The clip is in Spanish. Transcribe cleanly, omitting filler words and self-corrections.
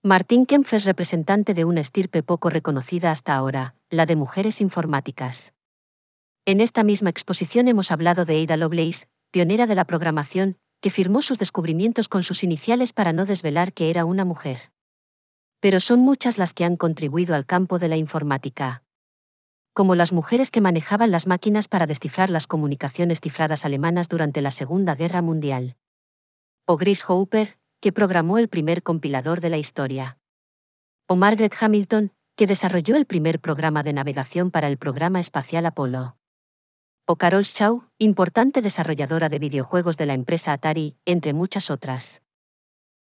Martín Kempf es representante de una estirpe poco reconocida hasta ahora, la de mujeres informáticas. En esta misma exposición hemos hablado de Ada Lovelace, pionera de la programación, que firmó sus descubrimientos con sus iniciales para no desvelar que era una mujer. Pero son muchas las que han contribuido al campo de la informática. Como las mujeres que manejaban las máquinas para descifrar las comunicaciones cifradas alemanas durante la Segunda Guerra Mundial. O Grace Hopper, que programó el primer compilador de la historia. O Margaret Hamilton, que desarrolló el primer programa de navegación para el programa espacial Apolo. O Carol Shaw, importante desarrolladora de videojuegos de la empresa Atari, entre muchas otras.